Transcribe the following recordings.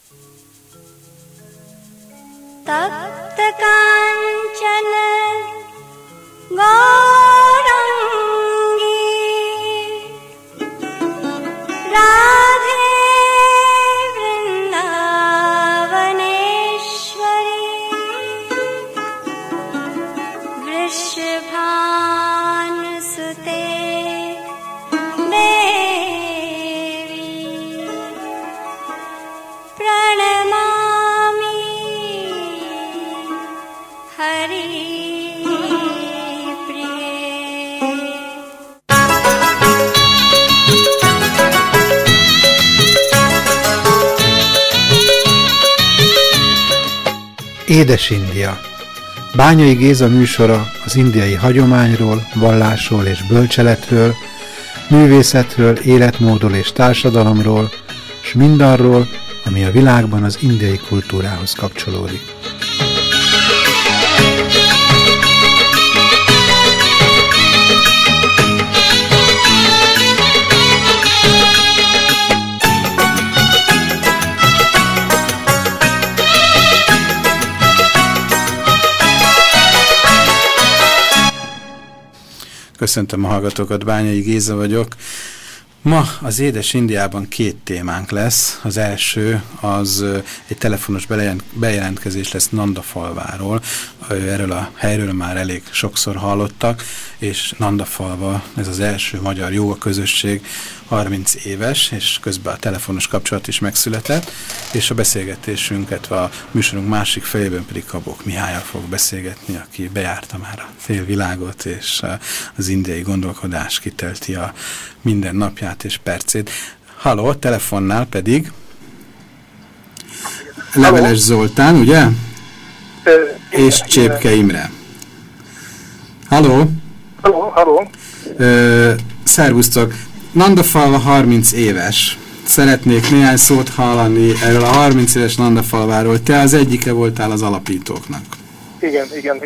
तप्त कांचन गौरांगी राधे वृंदावनेश्वरी वृषभानुसुते देवी प्रणमामि Hari Édes India. Bányai Géza műsora az indiai hagyományról, vallásról és bölcseletről, művészetről, életmódról és társadalomról, s mindarról, ami a világban az indiai kultúrához kapcsolódik. Köszöntöm a hallgatókat, Bányai Géza vagyok. Ma az Édes Indiában 2 témánk lesz. Az első az egy telefonos bejelentkezés lesz Nandafalváról. Erről a helyről már elég sokszor hallottak, és Nandafalva, ez az első magyar jóga közösség, 30 éves, és közben a telefonos kapcsolat is megszületett, és a beszélgetésünket, a műsorunk másik fejében pedig Kabok Mihályal fog beszélgetni, aki bejárta már a félvilágot, és az indiai gondolkodás kitelti a minden napját és percét. Halló, telefonnál pedig Leveles Zoltán, ugye? És Csépke Imre. Halló? Halló. Szervusztok! Nandafalva 30 éves. Szeretnék néhány szót hallani erről a 30 éves Nandafalváról. Te az egyike voltál az alapítóknak. Igen.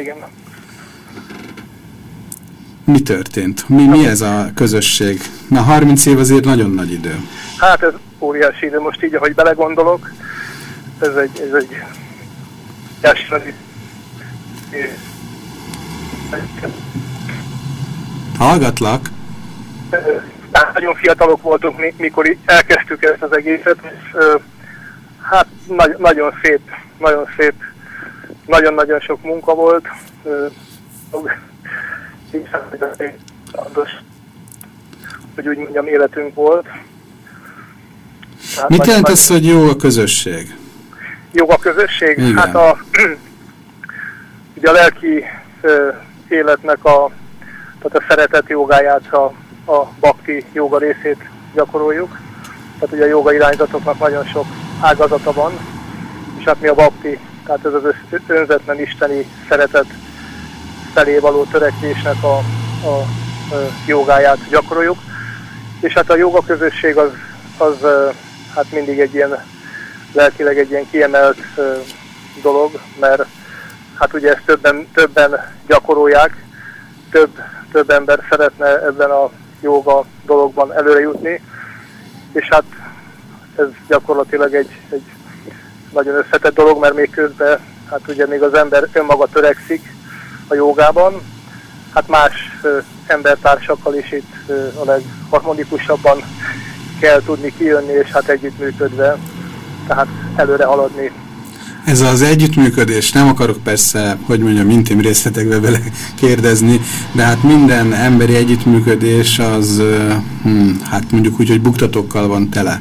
Mi történt? Mi ez a közösség? Na, 30 év azért nagyon nagy idő. Hát ez óriási idő. Most így, ahogy belegondolok, ez egy Hallgatlak. Nagyon fiatalok voltunk, mikor elkezdtük ezt az egészet, és hát nagyon szép, nagyon sok munka volt, hogy úgy mondjam, életünk volt. Hát mit jelent ez, hogy jó a közösség? Jó a közösség? Igen. Hát ugye a lelki életnek tehát a szeretet jogáját, a bhakti jóga részét gyakoroljuk. Tehát ugye a jóga irányzatoknak nagyon sok ágazata van, és hát mi a bhakti, tehát ez az önzetlen isteni szeretet felé való törekvésnek a jogáját gyakoroljuk. És hát a jóga közösség az hát mindig egy ilyen lelkileg egy ilyen kiemelt dolog, mert hát ugye ezt többen gyakorolják, több ember szeretne ebben a jóga dologban előre jutni, és hát ez gyakorlatilag egy nagyon összetett dolog, mert még közben, hát ugye még az ember önmaga törekszik a jogában, hát más embertársakkal is itt a legharmonikusabban kell tudni kijönni, és hát együttműködve, tehát előre haladni. Ez az együttműködés, nem akarok persze, hogy mondjam, intim részletekbe bele kérdezni, de hát minden emberi együttműködés az, hát mondjuk úgy, hogy buktatókkal van tele.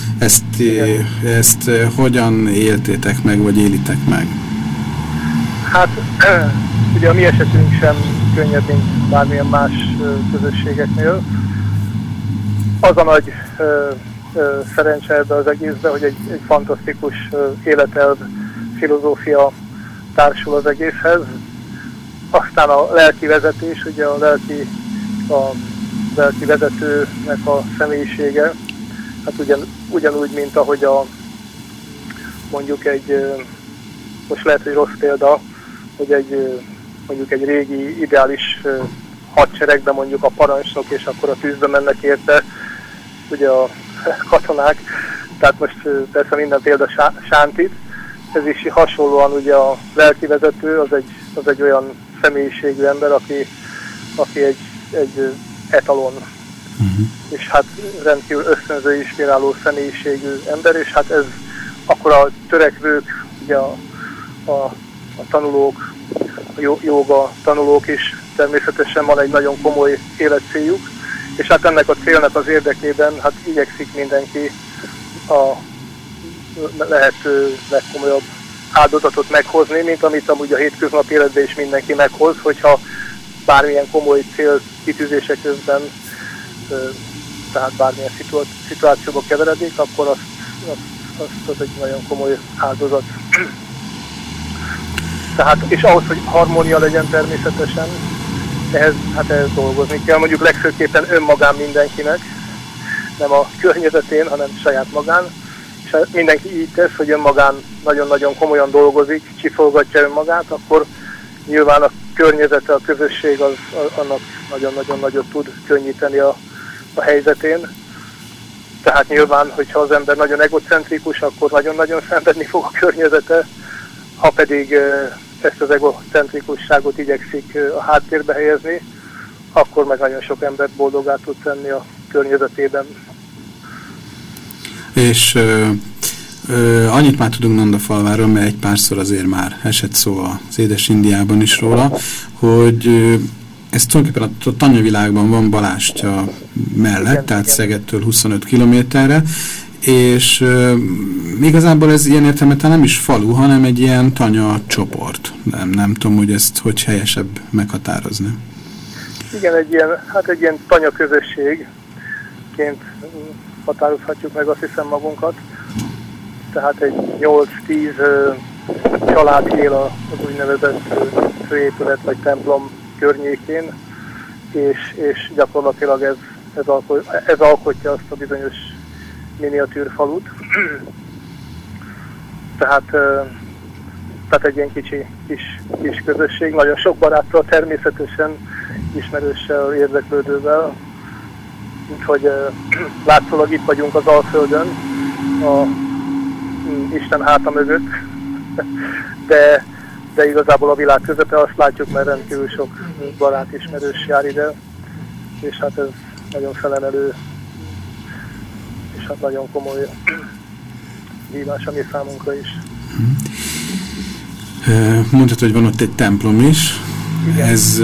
Ezt hogyan éltétek meg, vagy élitek meg? Hát ugye a mi esetünk sem könnyebb, mint bármilyen más közösségeknél. Az a nagy szerencse ebbe az egészbe, hogy egy fantasztikus életelv, filozófia társul az egészhez. Aztán a lelki vezetés, ugye a lelki vezetőnek a személyisége, hát ugyanúgy, mint ahogy mondjuk most lehet, hogy rossz példa, hogy mondjuk egy régi ideális hadseregben mondjuk a parancsnok, és akkor a tűzbe mennek érte, ugye a katonák. tehát most persze minden példa Sántit, ez is hasonlóan ugye a lelkivezető, az egy olyan személyiségű ember, aki egy etalon, és hát rendkívül ösztönző, inspiráló személyiségű ember, és hát ez akkor a törekvők, ugye a tanulók, a jóga tanulók is természetesen van egy nagyon komoly életcéljuk, és hát ennek a célnak az érdekében hát igyekszik mindenki a lehető legkomolyabb áldozatot meghozni, mint amit amúgy a hétköznapi életben is mindenki meghoz, hogyha bármilyen komoly célkitűzése közben, tehát bármilyen szituációba keveredik, akkor az egy nagyon komoly áldozat. Tehát, és ahhoz, hogy harmónia legyen természetesen, ehhez dolgozni kell, mondjuk legfőképpen önmagán mindenkinek, nem a környezetén, hanem saját magán. És ha mindenki így tesz, hogy önmagán nagyon-nagyon komolyan dolgozik, csifolgatja önmagát, akkor nyilván a környezete, a közösség az annak nagyon-nagyon nagyot tud könnyíteni a helyzetén. Tehát nyilván, hogyha az ember nagyon egocentrikus, akkor nagyon-nagyon szenvedni fog a környezete, ha pedig ezt az egocentrikusságot igyekszik a háttérbe helyezni, akkor meg nagyon sok embert boldogá tud tenni a környezetében. És annyit már tudunk Nandafalváról, mert egy párszor azért már esett szó az Édes Indiában is róla, hogy ez tulajdonképpen a tanyavilágban van Balástya mellett, igen, tehát igen. Szegettől 25 kilométerre, és igazából ez ilyen értelemben nem is falu, hanem egy ilyen tanya csoport. Nem tudom, hogy ezt hogy helyesebb meghatározni. Igen, egy ilyen tanya közösségként határozhatjuk meg, azt hiszem, magunkat. Tehát egy 8-10 család él az úgynevezett főépület vagy templom környékén, és gyakorlatilag ez alkotja azt a bizonyos miniatűr falut. Tehát egy ilyen kis közösség, nagyon sok baráttal, természetesen ismerőssel, érdeklődővel. Úgyhogy látszólag itt vagyunk az Alföldön, a Isten háta mögött, de igazából a világ közepe, azt látjuk, mert rendkívül sok barát ismerős jár ide, és hát ez nagyon felemelő, és hát nagyon komoly hívás a mi számunkra is. Mondhatod, hogy van ott egy templom is. Igen. Ez,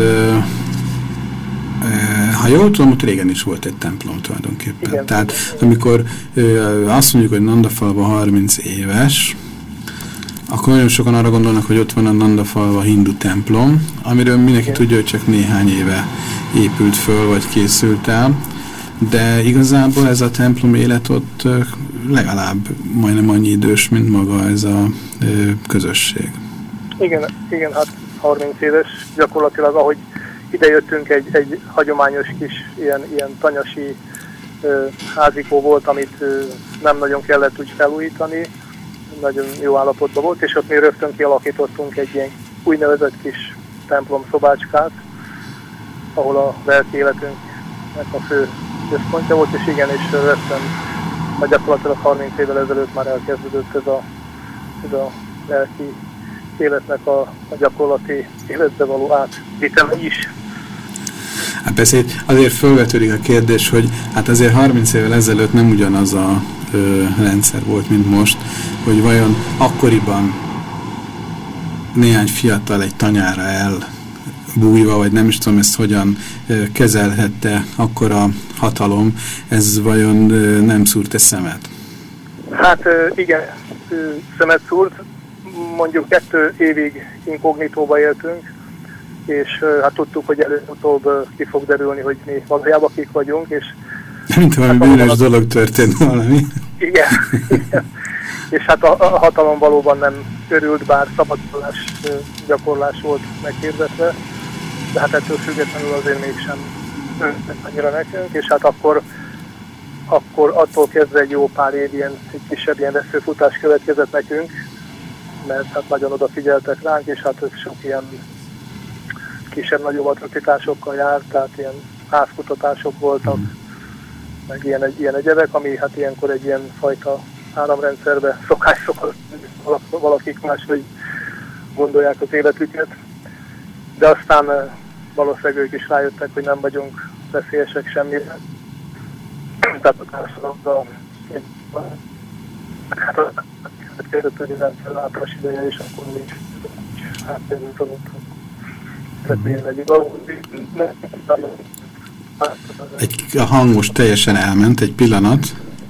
ha jól tudom, ott régen is volt egy templom tulajdonképpen. Igen, tehát amikor azt mondjuk, hogy Nandafalva 30 éves, akkor nagyon sokan arra gondolnak, hogy ott van a Nandafalva hindu templom, amiről mindenki tudja, hogy csak néhány éve épült föl, vagy készült el, de igazából ez a templom élet ott legalább majdnem annyi idős, mint maga ez a közösség. Igen, hát 30 éves, gyakorlatilag ahogy idejöttünk, egy hagyományos kis ilyen tanyasi házikó volt, amit nem nagyon kellett úgy felújítani, nagyon jó állapotban volt, és ott mi rögtön kialakítottunk egy ilyen úgynevezett kis templom szobácskát, ahol a lelki életünknek a fő központja volt, és igen, és rögtön gyakorlatilag 30 évvel ezelőtt már elkezdődött ez a lelki életnek a gyakorlati életbe való átvitele is. Hát persze azért felvetődik a kérdés, hogy hát azért 30 évvel ezelőtt nem ugyanaz a rendszer volt, mint most, hogy vajon akkoriban néhány fiatal egy tanyára elbújva, vagy nem is tudom ezt hogyan kezelhette akkor a hatalom, ez vajon nem szúrt-e szemet? Hát igen, szemet szúrt. Mondjuk 2 évig inkognitóba éltünk, és hát tudtuk, hogy előbb-utóbb ki fog derülni, hogy mi valójában kik vagyunk, és mint valami bűnös dolog történt valami. Igen. És hát a hatalom valóban nem örült, bár szabadulás gyakorlás volt meghirdetve, de hát ettől függetlenül azért mégsem annyira nekünk, és hát akkor attól kezdve egy jó pár év egy kisebb ilyen veszőfutás következett nekünk, mert hát nagyon odafigyeltek ránk, és hát ez sok ilyen kisebb-nagyobb atrocitásokkal járt, tehát ilyen házkutatások voltak, meg ilyen egyebek, ami hát ilyenkor egy ilyen fajta áramrendszerbe, szokás valakik máshogy gondolják az életüket, de aztán valószínűleg ők is rájöttek, hogy nem vagyunk veszélyesek semmire. Tehát a társadalomban kezdett, hogy rendszer látrás ideje, és akkor még átérült a hang most teljesen elment, egy pillanat.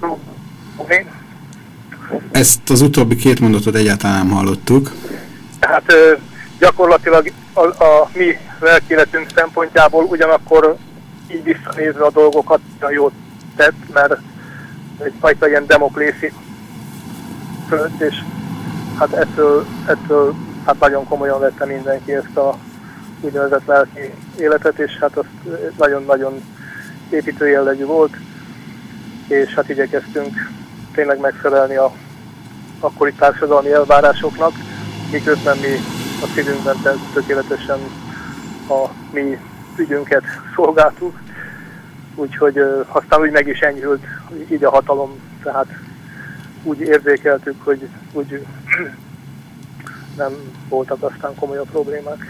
Ezt az utóbbi két mondatot egyáltalán nem hallottuk. Tehát gyakorlatilag a mi lelkéletünk szempontjából ugyanakkor így visszanézve a dolgokat jót tett, mert egyfajta ilyen demoklészi fölött, és hát ettől hát nagyon komolyan vette mindenki ezt a úgynevezett lelki életet, és hát azt nagyon-nagyon építő jellegű volt, és hát igyekeztünk tényleg megfelelni a akkori társadalmi elvárásoknak, miközben mi a szívünkben tökéletesen a mi ügyünket szolgáltuk, úgyhogy aztán úgy meg is enyhült így a hatalom, tehát úgy érzékeltük, hogy úgy nem voltak aztán komolyabb problémák.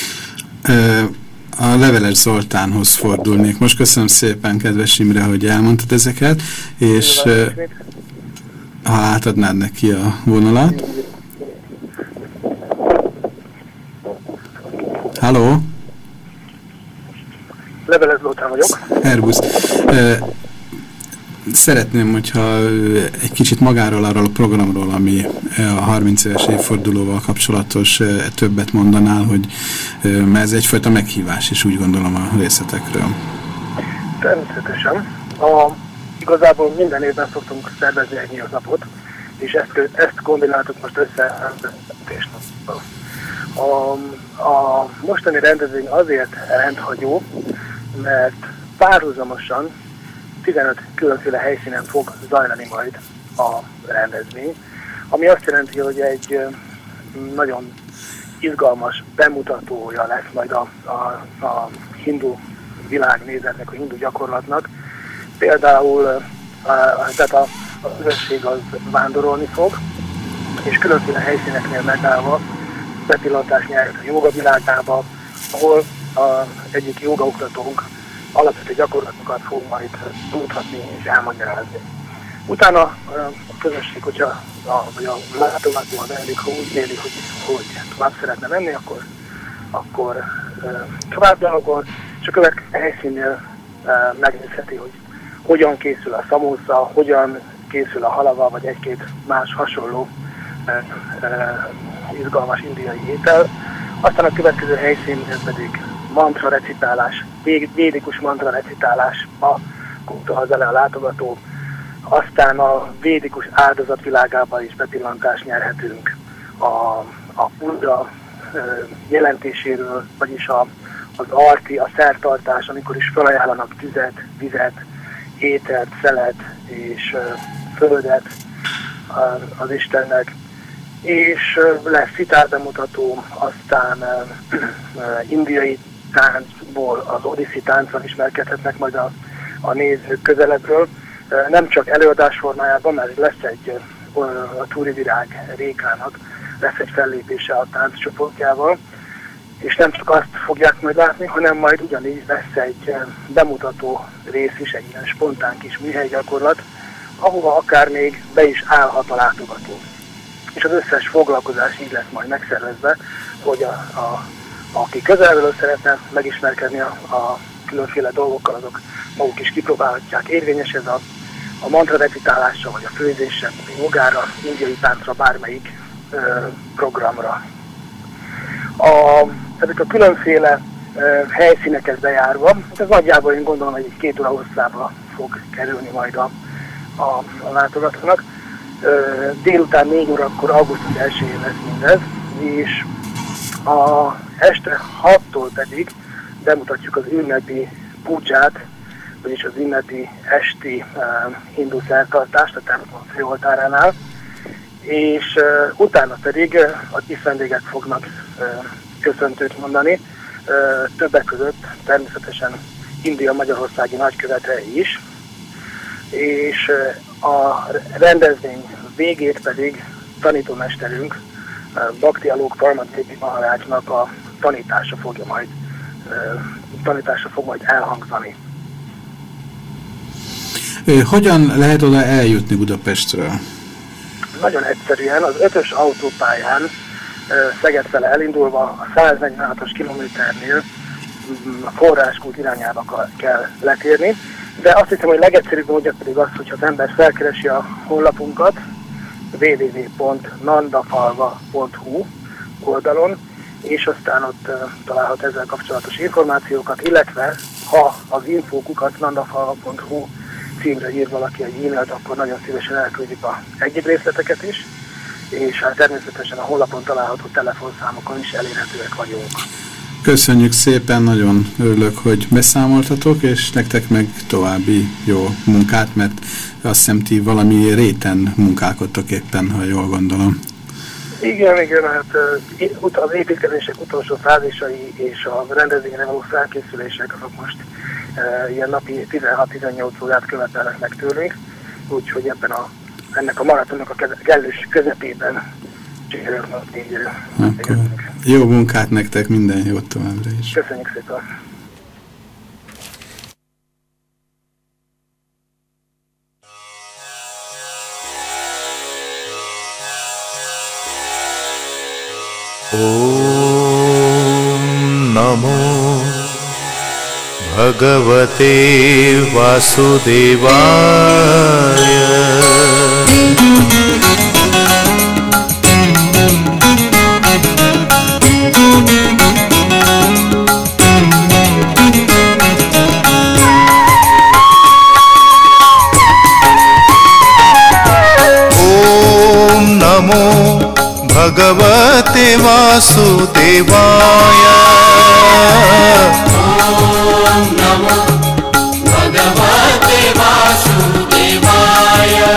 A Leveles Zoltánhoz fordulnék. Most köszönöm szépen, kedves Imre, hogy elmondtad ezeket, és ha átadnád neki a vonalat. Halló? Leveles Zoltán vagyok. Herbusz. Szeretném, hogyha egy kicsit magáról, arról a programról, ami a 30 éves évfordulóval kapcsolatos, többet mondanál, hogy mert ez egyfajta meghívás is, úgy gondolom, a részletekről. Természetesen. Igazából minden évben szoktunk szervezni egy nyílt napot, és ezt kombináltuk most össze a mostani rendezvény azért rendhagyó, mert párhuzamosan 15 különféle helyszínen fog zajlani majd a rendezvény, ami azt jelenti, hogy egy nagyon izgalmas bemutatója lesz majd a hindu világnézetnek, a hindu gyakorlatnak. Például tehát a közösség az vándorolni fog, és különféle helyszíneknél megállva bepillantást nyert a jóga világába, ahol egyik jogaoktatónk alapvető gyakorlatokat fog majd tudhatni és elmagyarázni. Utána a közösség, hogyha a látogató, a vendég, ha úgy véli, hogy tovább szeretne menni, akkor tovább gyalogol, és a következő helyszínnél megnézheti, hogy hogyan készül a szamósza, hogyan készül a halava, vagy egy-két más hasonló izgalmas indiai étel. Aztán a következő helyszínnél pedig mantra recitálás, védikus mantra recitálásba kutatja le a látogató. Aztán a védikus áldozatvilágába is bepillantást nyerhetünk a Buddha jelentéséről, vagyis az arti, a szertartás, amikor is felajánlanak tüzet, vizet, ételt, szelet és földet az Istennek. És lesz szitár bemutató, aztán indiai táncból, az odiszi tánccal ismerkedhetnek majd a nézők közelebbről. Nem csak előadás formájában, mert lesz a Túri Virág Rékának lesz egy fellépése a tánccsoportjával, és nem csak azt fogják majd látni, hanem majd ugyanígy lesz egy bemutató rész is, egy ilyen spontán kis műhelygyakorlat, ahova akár még be is állhat a látogató. És az összes foglalkozás így lesz majd megszervezve, hogy aki közelről szeretne megismerkedni a különféle dolgokkal, azok maguk is kipróbálhatják. Érvényes ez a mantra recitálásra, vagy a főzésre, a jogára, indiai táncra, bármelyik programra. Ezek a különféle helyszíneket bejárva, ez nagyjából én gondolom, hogy egy 2 óra hosszába fog kerülni majd a látogatónak. Délután 4 órakor augusztus 1-én lesz mindez, és este 6-tól pedig bemutatjuk az ünnepi pudzsát, vagyis az ünnepi esti hindu szertartást a templom főoltáránál, és utána pedig a kis vendégek fognak köszöntőt mondani, többek között természetesen India magyarországi nagykövete is, és a rendezvény végét pedig tanítómesterünk, Bhakti Alok Parmadévi Maharácsnak a tanítása fog majd elhangzani. Hogyan lehet oda eljutni Budapestről? Nagyon egyszerűen az 5-ös autópályán Szeged fele elindulva a 146-os kilométernél a Forráskút irányába kell letérni, de azt hiszem, hogy legegyszerűbb módja pedig az, hogyha az ember felkeresi a honlapunkat www.nandafalva.hu oldalon, és aztán ott találhat ezzel kapcsolatos információkat, illetve ha az infókukat nandafalva.hu címre ír valaki egy e-mailt, akkor nagyon szívesen elküldjük a egyéb részleteket is, és hát természetesen a honlapon található telefonszámokon is elérhetőek vagyunk. Köszönjük szépen, nagyon örülök, hogy beszámoltatok, és nektek meg további jó munkát, mert azt hiszem, ti valami réten munkálkodtok éppen, ha jól gondolom. Igen, hát az építkezések utolsó fázisai és a rendezvényre való felkészülések azok most ilyen napi 16-18 órát követelnek meg tőlünk, úgyhogy ennek a maratonnak a kellős közepében jó munkát nektek, minden jót továbbra is. Köszönjük szépen! Om Namo Bhagavate Vasudevaya. Bhagavate Vasudevaya. Om Namo Bhagavate Vasudevaya.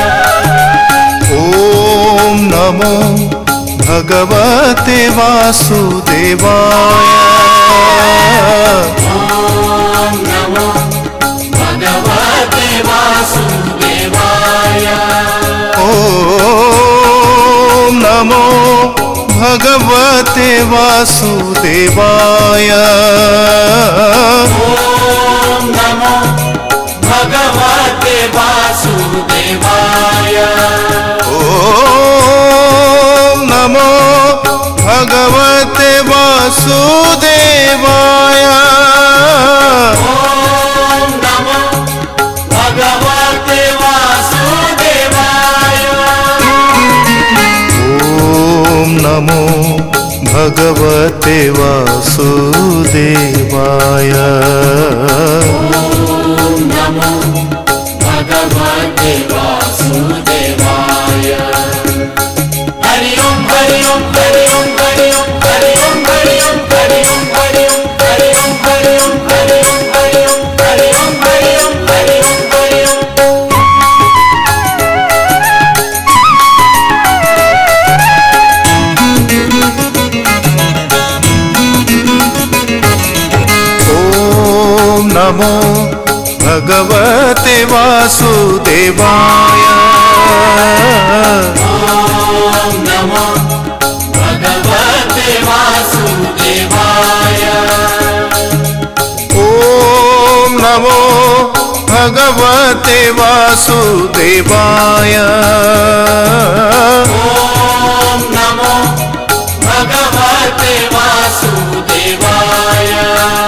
Om Namo Bhagavate Vasudevaya. Om Namo Bhagavate Vasudevaya. Om Namo Bhagavate Vasudevaya. Om Namo Bhagavate Vasudevaya. Om Namo Bhagavate Vasudevaya. Om Namo Bhagavate Vasudevaya. Om Namo Bhagavate Vasudevaya. Om Namo Bhagavate Vasudevaya. Hari Om Hari Om Hari Om Hari Om Hari Om Hari Om Hari Om Hari Om Hari Om Hari Om Hari Om Hari Om Hari Om Hari Om Hari Om Hari Om. Om Namo Bhagavate Vasudevaya. Om Namo Bhagavate Vasudevaya. Om Namo Bhagavate Vasudevaya. Om Namo Bhagavate Vasudevaya.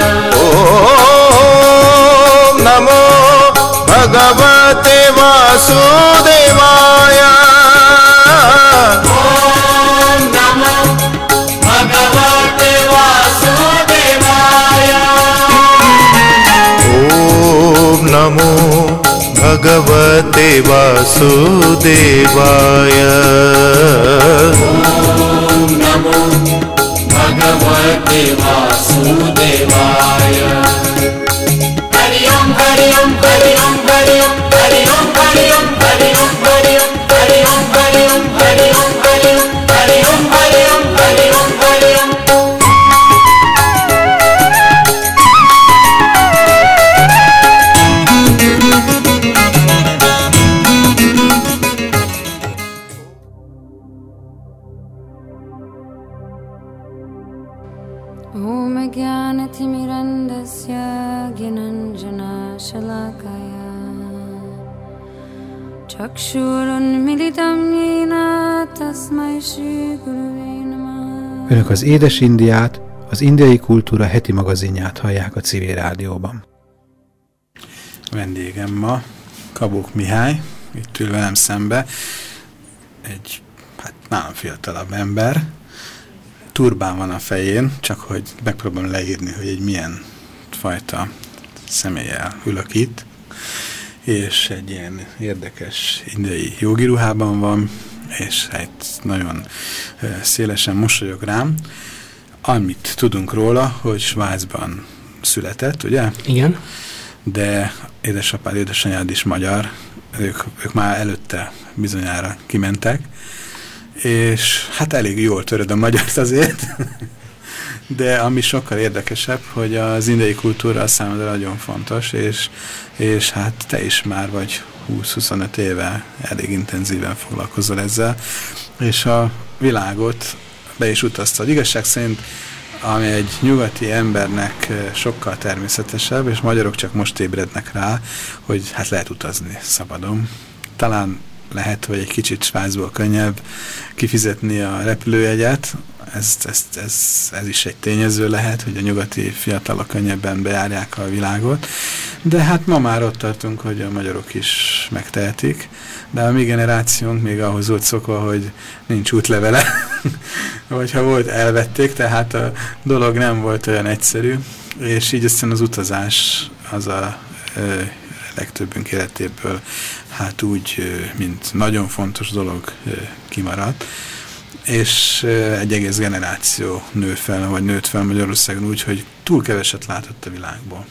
Om Namo Bhagavate Vasudevaya. Om Namo Bhagavate Vasudevaya. Om Namo Bhagavate Vasudevaya. Om Namo Bhagavate Vasudevaya. Hari Om Hari Om Hari Om Hari Om Hari Om Hari Om Hari Om Hari Om Hari Om Hari Om Hari Om Hari Om Hari Om Hari Om Hari Om Hari Om. Om Jnanatimirandasya Gyananjana Shalakaya Chakshurunmilitam Yena Tasmai Shri Gurave Namah. Önök az Édes Indiát, az Indiai Kultúra heti magazinját hallják a Civil Rádióban. Vendégem ma Kabók Mihály, itt ül velem szembe, egy nálam fiatalabb ember, turbán van a fején, csak hogy megpróbálom leírni, hogy egy milyen fajta személlyel ülök itt, és egy ilyen érdekes indiai jogi ruhában van, és egy nagyon szélesen mosolyog rám. Amit tudunk róla, hogy Svájcban született, ugye? Igen. De édesapád, édesanyád is magyar, ők már előtte bizonyára kimentek, és hát elég jól töröd a magyart azért, de ami sokkal érdekesebb, hogy az indiai kultúra számodra nagyon fontos, és hát te is már vagy 20-25 éve elég intenzíven foglalkozol ezzel, és a világot be is utaztad. Igazság szerint, ami egy nyugati embernek sokkal természetesebb, és magyarok csak most ébrednek rá, hogy hát lehet utazni szabadon. Talán lehet, hogy egy kicsit Svájcból könnyebb kifizetni a repülőjegyet, ez is egy tényező lehet, hogy a nyugati fiatalok könnyebben bejárják a világot, de hát ma már ott tartunk, hogy a magyarok is megtehetik, de a mi generációnk még ahhoz volt szokva, hogy nincs útlevele, vagy ha volt, elvették, tehát a dolog nem volt olyan egyszerű, és így aztán az utazás az a legtöbbünk életéből hát úgy, mint nagyon fontos dolog kimaradt, és egy egész generáció nőtt fel Magyarországon úgy, hogy túl keveset látott a világból.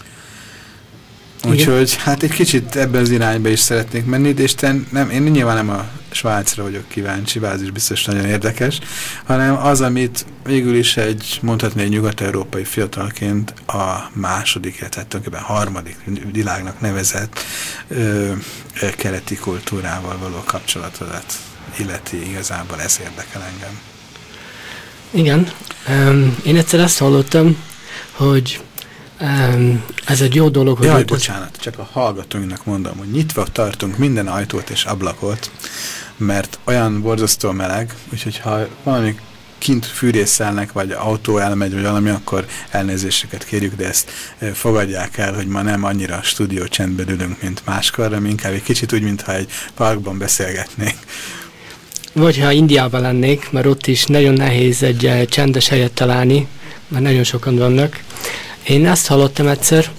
Úgyhogy hát egy kicsit ebben az irányba is szeretnék menni, és én nyilván nem a Svájcra vagyok kíváncsi, bár az is biztos nagyon érdekes, hanem az, amit végül is mondhatni egy nyugat-európai fiatalként a második, tehát tulajdonképpen harmadik világnak nevezett keleti kultúrával való kapcsolatodat illeti, igazából ez érdekel engem. Igen. Én egyszer azt hallottam, hogy ez egy jó dolog, hogy... Jaj, bocsánat, csak a hallgatóinknak mondom, hogy nyitva tartunk minden ajtót és ablakot, mert olyan borzasztó meleg, úgyhogy ha valami kint fűrészelnek, vagy autó elmegy, vagy valami, akkor elnézéseket kérjük, de ezt fogadják el, hogy ma nem annyira stúdió csendben ülünk, mint máskor, hanem inkább egy kicsit úgy, mintha egy parkban beszélgetnénk. Vagy ha Indiában lennék, mert ott is nagyon nehéz egy csendes helyet találni, mert nagyon sokan vannak. Én azt hallottam egyszer,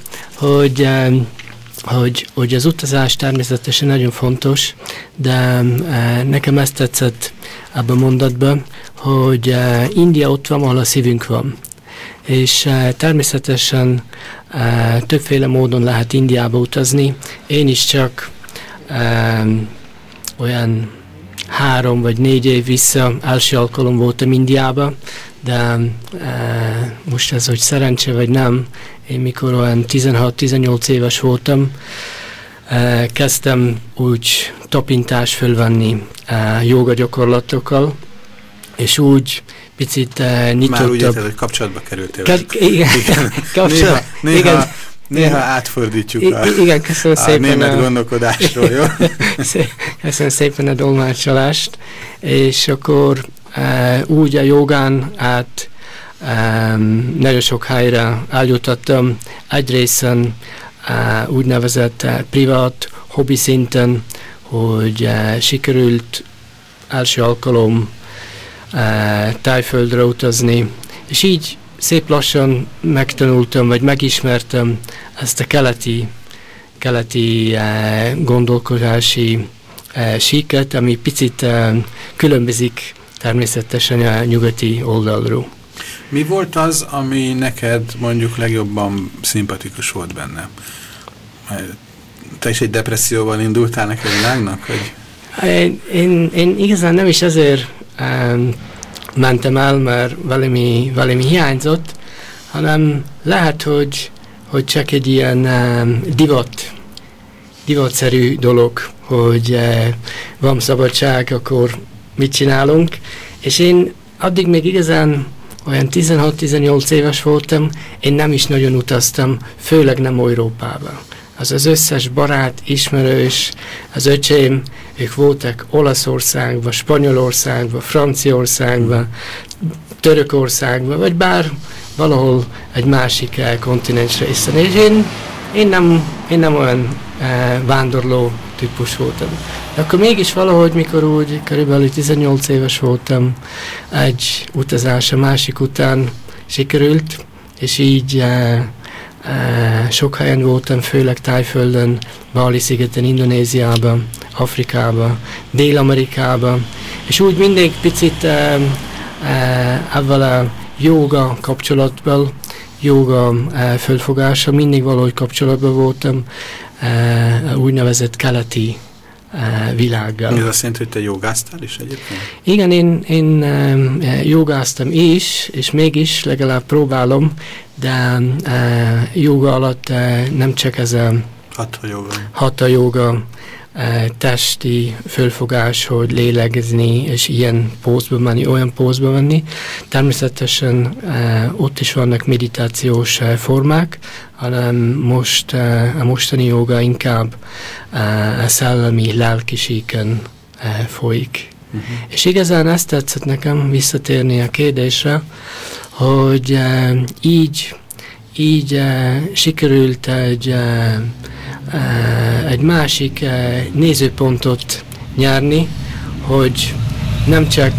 hogy az utazás természetesen nagyon fontos, de nekem ezt tetszett abban a mondatban, hogy India ott van, ahol a szívünk van. És természetesen többféle módon lehet Indiába utazni. Én is csak olyan 3 vagy 4 év vissza első alkalom voltam Indiába, de most ez, hogy szerencse vagy nem, én mikor olyan 16-18 éves voltam, kezdtem úgy tapintást fölvenni jóga gyakorlatokkal, és úgy picit nyitottabb... Már úgy érted, hogy kapcsolatba kerültél. Igen. Néha átfordítjuk igen, köszönöm a szépen német gondolkodásról, jó? Köszönöm szépen a dolmácsolást, és akkor úgy a jogán át nagyon sok helyre eljutottam, egyrészen úgynevezett privát, hobbi szinten, hogy sikerült első alkalom Tájföldre utazni, és így szép lassan megtanultam, vagy megismertem ezt a keleti gondolkodási síket, ami picit különbözik természetesen a nyugati oldalról. Mi volt az, ami neked mondjuk legjobban szimpatikus volt benne? Te is egy depresszióval indultál neked világnak? Hogy... Én igazán nem is ezért mentem el, mert valami hiányzott, hanem lehet, hogy csak egy ilyen divatszerű dolog, hogy van szabadság, akkor mit csinálunk, és én addig még igazán olyan 16-18 éves voltam, én nem is nagyon utaztam, főleg nem Európába. Az összes barát, ismerős, az öcsém, ők voltak Olaszországban, Spanyolországban, Franciaországban, Törökországban, vagy bár valahol egy másik kontinensre hiszen. És én nem olyan vándorló típus voltam. De akkor mégis valahogy, mikor úgy körülbelül 18 éves voltam, egy utazás a másik után sikerült, és így sok helyen voltam, főleg Tájföldön, Bali-szigeten, Indonéziában, Afrikában, Dél-Amerikában, és úgy mindig picit ezzel a jóga kapcsolatban, jóga fölfogása, mindig valahogy kapcsolatban voltam úgynevezett keleti világgal. Ez azt jelenti, hogy te jogáztál is egyébként? Igen, én jogáztam is, és mégis legalább próbálom, de joga alatt nem csak ez a hatha joga, testi fölfogás, hogy lélegezni, és ilyen pózba menni, olyan pózba menni. Természetesen ott is vannak meditációs formák, hanem most a mostani joga inkább a szellemi, lelki síken folyik. És igazán ezt tetszett nekem visszatérni a kérdésre, hogy így sikerült egy másik nézőpontot nyerni, hogy nem csak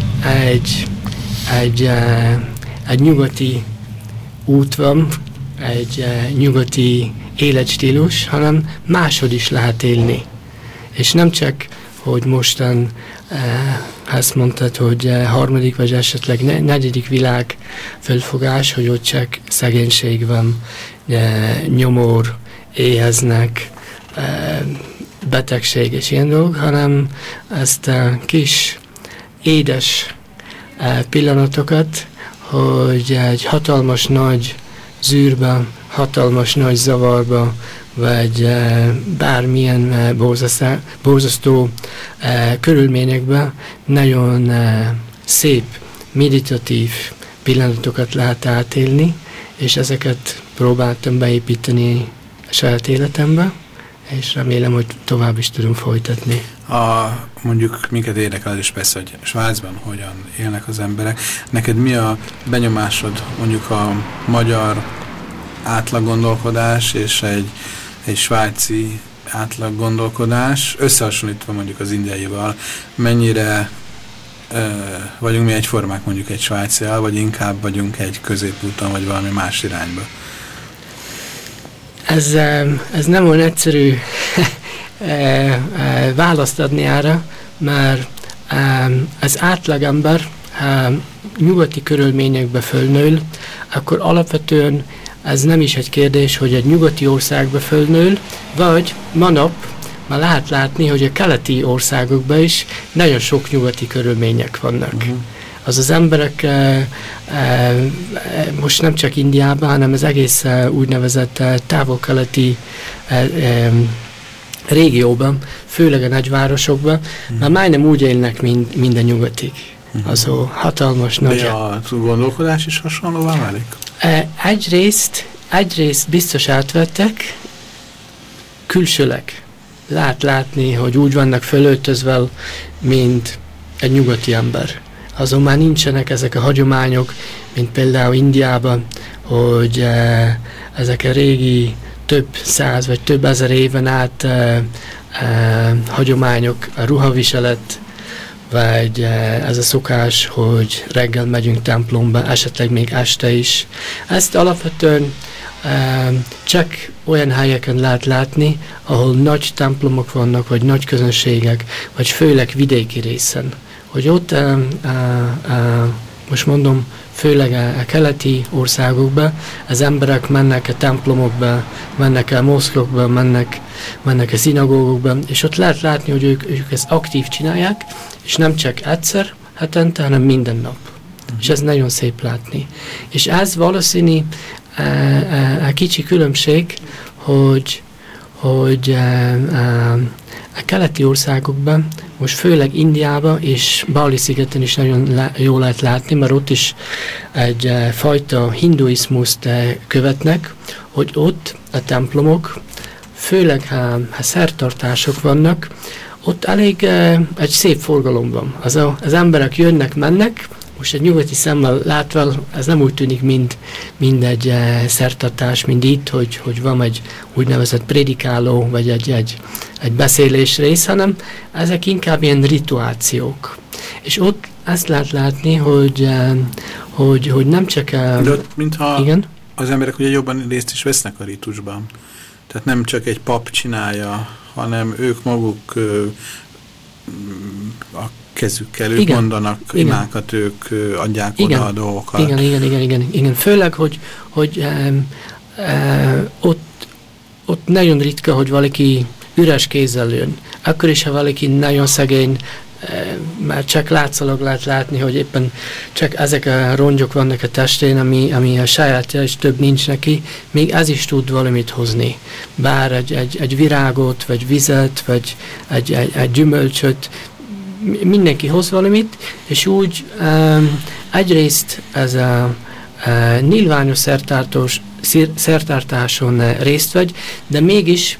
egy nyugati út van, egy nyugati életstílus, hanem máshogy is lehet élni. És nem csak, hogy mostan azt mondtad, hogy harmadik vagy esetleg negyedik világ fölfogás, hogy ott csak szegénység van, nyomor, éheznek, betegség és ilyen dolgok, hanem ezt a kis édes pillanatokat, hogy egy hatalmas nagy zűrbe, hatalmas nagy zavarba, vagy bármilyen borzasztó körülményekben nagyon szép, meditatív pillanatokat lehet átélni, és ezeket próbáltam beépíteni a saját életembe, és remélem, hogy tovább is tudom folytatni. Mondjuk minket érdekel is persze, hogy Svájcban hogyan élnek az emberek. Neked mi a benyomásod mondjuk a magyar átlaggondolkodás és egy svájci átlaggondolkodás, összehasonlítva mondjuk az indiaival, mennyire vagyunk mi egyformák mondjuk egy svájcival, vagy inkább vagyunk egy középúton, vagy valami más irányba? Ez nem olyan egyszerű választ adni erre, mert az átlagember nyugati körülményekbe fölnől, akkor alapvetően ez nem is egy kérdés, hogy egy nyugati országba fölnől, vagy manap már lehet látni, hogy a keleti országokban is nagyon sok nyugati körülmények vannak. Az emberek most nem csak Indiában, hanem az egész úgynevezett távol-keleti régióban, főleg a nagyvárosokban, már majdnem úgy élnek, mint minden nyugatig. Azó hatalmas nagy... De a gondolkodás is hasonlóvá válik? Egyrészt biztos átvettek, külsőleg lehet látni, hogy úgy vannak fölöltözve, mint egy nyugati ember. Azon már nincsenek ezek a hagyományok, mint például Indiában, hogy ezek a régi több száz vagy több ezer éven át hagyományok, a ruhaviselet, vagy ez a szokás, hogy reggel megyünk templomba, esetleg még este is. Ezt alapvetően csak olyan helyeken lehet látni, ahol nagy templomok vannak, vagy nagy közönségek, vagy főleg vidéki részen. Hogy ott, most mondom, főleg a keleti országokban az emberek mennek a templomokba, mennek a moszkokba, mennek a szinagógokba, és ott lehet látni, hogy ők ezt aktív csinálják, és nem csak egyszer hetente, hanem minden nap. És ez nagyon szép látni. És ez valószínű a kicsi különbség, hogy a keleti országokban, most főleg Indiában és Bali-szigeten is nagyon jól lehet látni, mert ott is egy fajta hinduizmust követnek, hogy ott a templomok, főleg ha szertartások vannak, ott elég egy szép forgalom van. Az emberek jönnek, mennek, most egy nyugati szemmel látva, ez nem úgy tűnik, mint egy szertartás, mint itt, hogy van egy úgynevezett prédikáló, vagy egy beszélés rész, hanem ezek inkább ilyen rituációk. És ott azt lehet látni, hogy nem csak... De ott, mintha igen? az emberek ugye jobban részt is vesznek a ritusban. Tehát nem csak egy pap csinálja, hanem ők maguk a kezükkel, ők mondanak imákat, ők adják oda a dolgokat. Igen. Főleg, hogy ott nagyon ritka, hogy valaki üres kézzel jön. Akkor is, ha valaki nagyon szegény, már csak látszólag lehet látni, hogy éppen csak ezek a rongyok vannak a testén, ami a sajátja, és több nincs neki, még ez is tud valamit hozni. Bár egy virágot, vagy vizet, vagy egy gyümölcsöt, mindenki hoz valamit, és úgy egyrészt ez a nyilvános szertartáson részt vegy, de mégis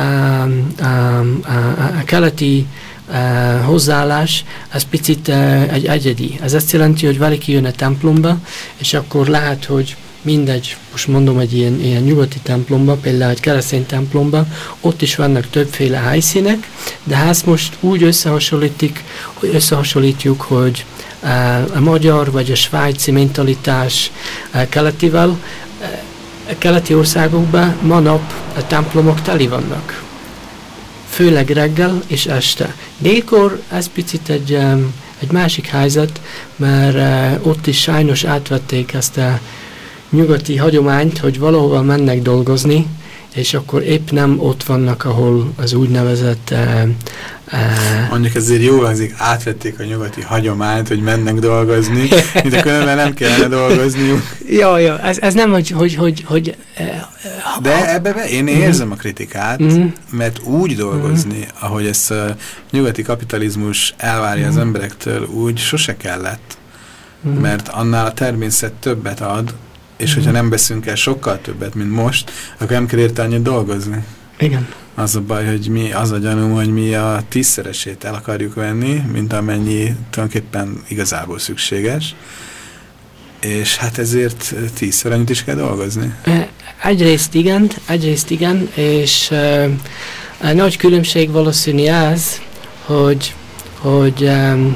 a keleti hozzáállás, ez picit egy egyedi. Ez azt jelenti, hogy valaki jön a templomba, és akkor lehet, hogy mindegy, most mondom, egy ilyen nyugati templomba, például egy keresztény templomba, ott is vannak többféle helyszínek, de ezt most úgy összehasonlítjuk, hogy a magyar vagy a svájci mentalitás keletivel, a keleti országokban manap a templomok teli vannak. Főleg reggel és este. Délkor ez picit egy másik helyzet, mert ott is sajnos átvették ezt a nyugati hagyományt, hogy valahol mennek dolgozni, és akkor épp nem ott vannak, ahol az úgynevezett... Mondjuk ezért jól hangzik, átvették a nyugati hagyományt, hogy mennek dolgozni, mint a különben nem kellene dolgozniuk. Ja, ez nem, hogy de ebbe én érzem a kritikát, mert úgy dolgozni, ahogy ezt a nyugati kapitalizmus elvárja az emberektől, úgy sose kellett. Mert annál a természet többet ad, és hogyha nem beszünk el sokkal többet, mint most, akkor nem kell érte annyit dolgozni. Igen. Az a baj, hogy az a gyanúm, hogy mi a 10-szeresét el akarjuk venni, mint amennyi tulajdonképpen igazából szükséges, és hát ezért 10-szer annyit is kell dolgozni. Egyrészt igen, és a nagy különbség valószínű az, hogy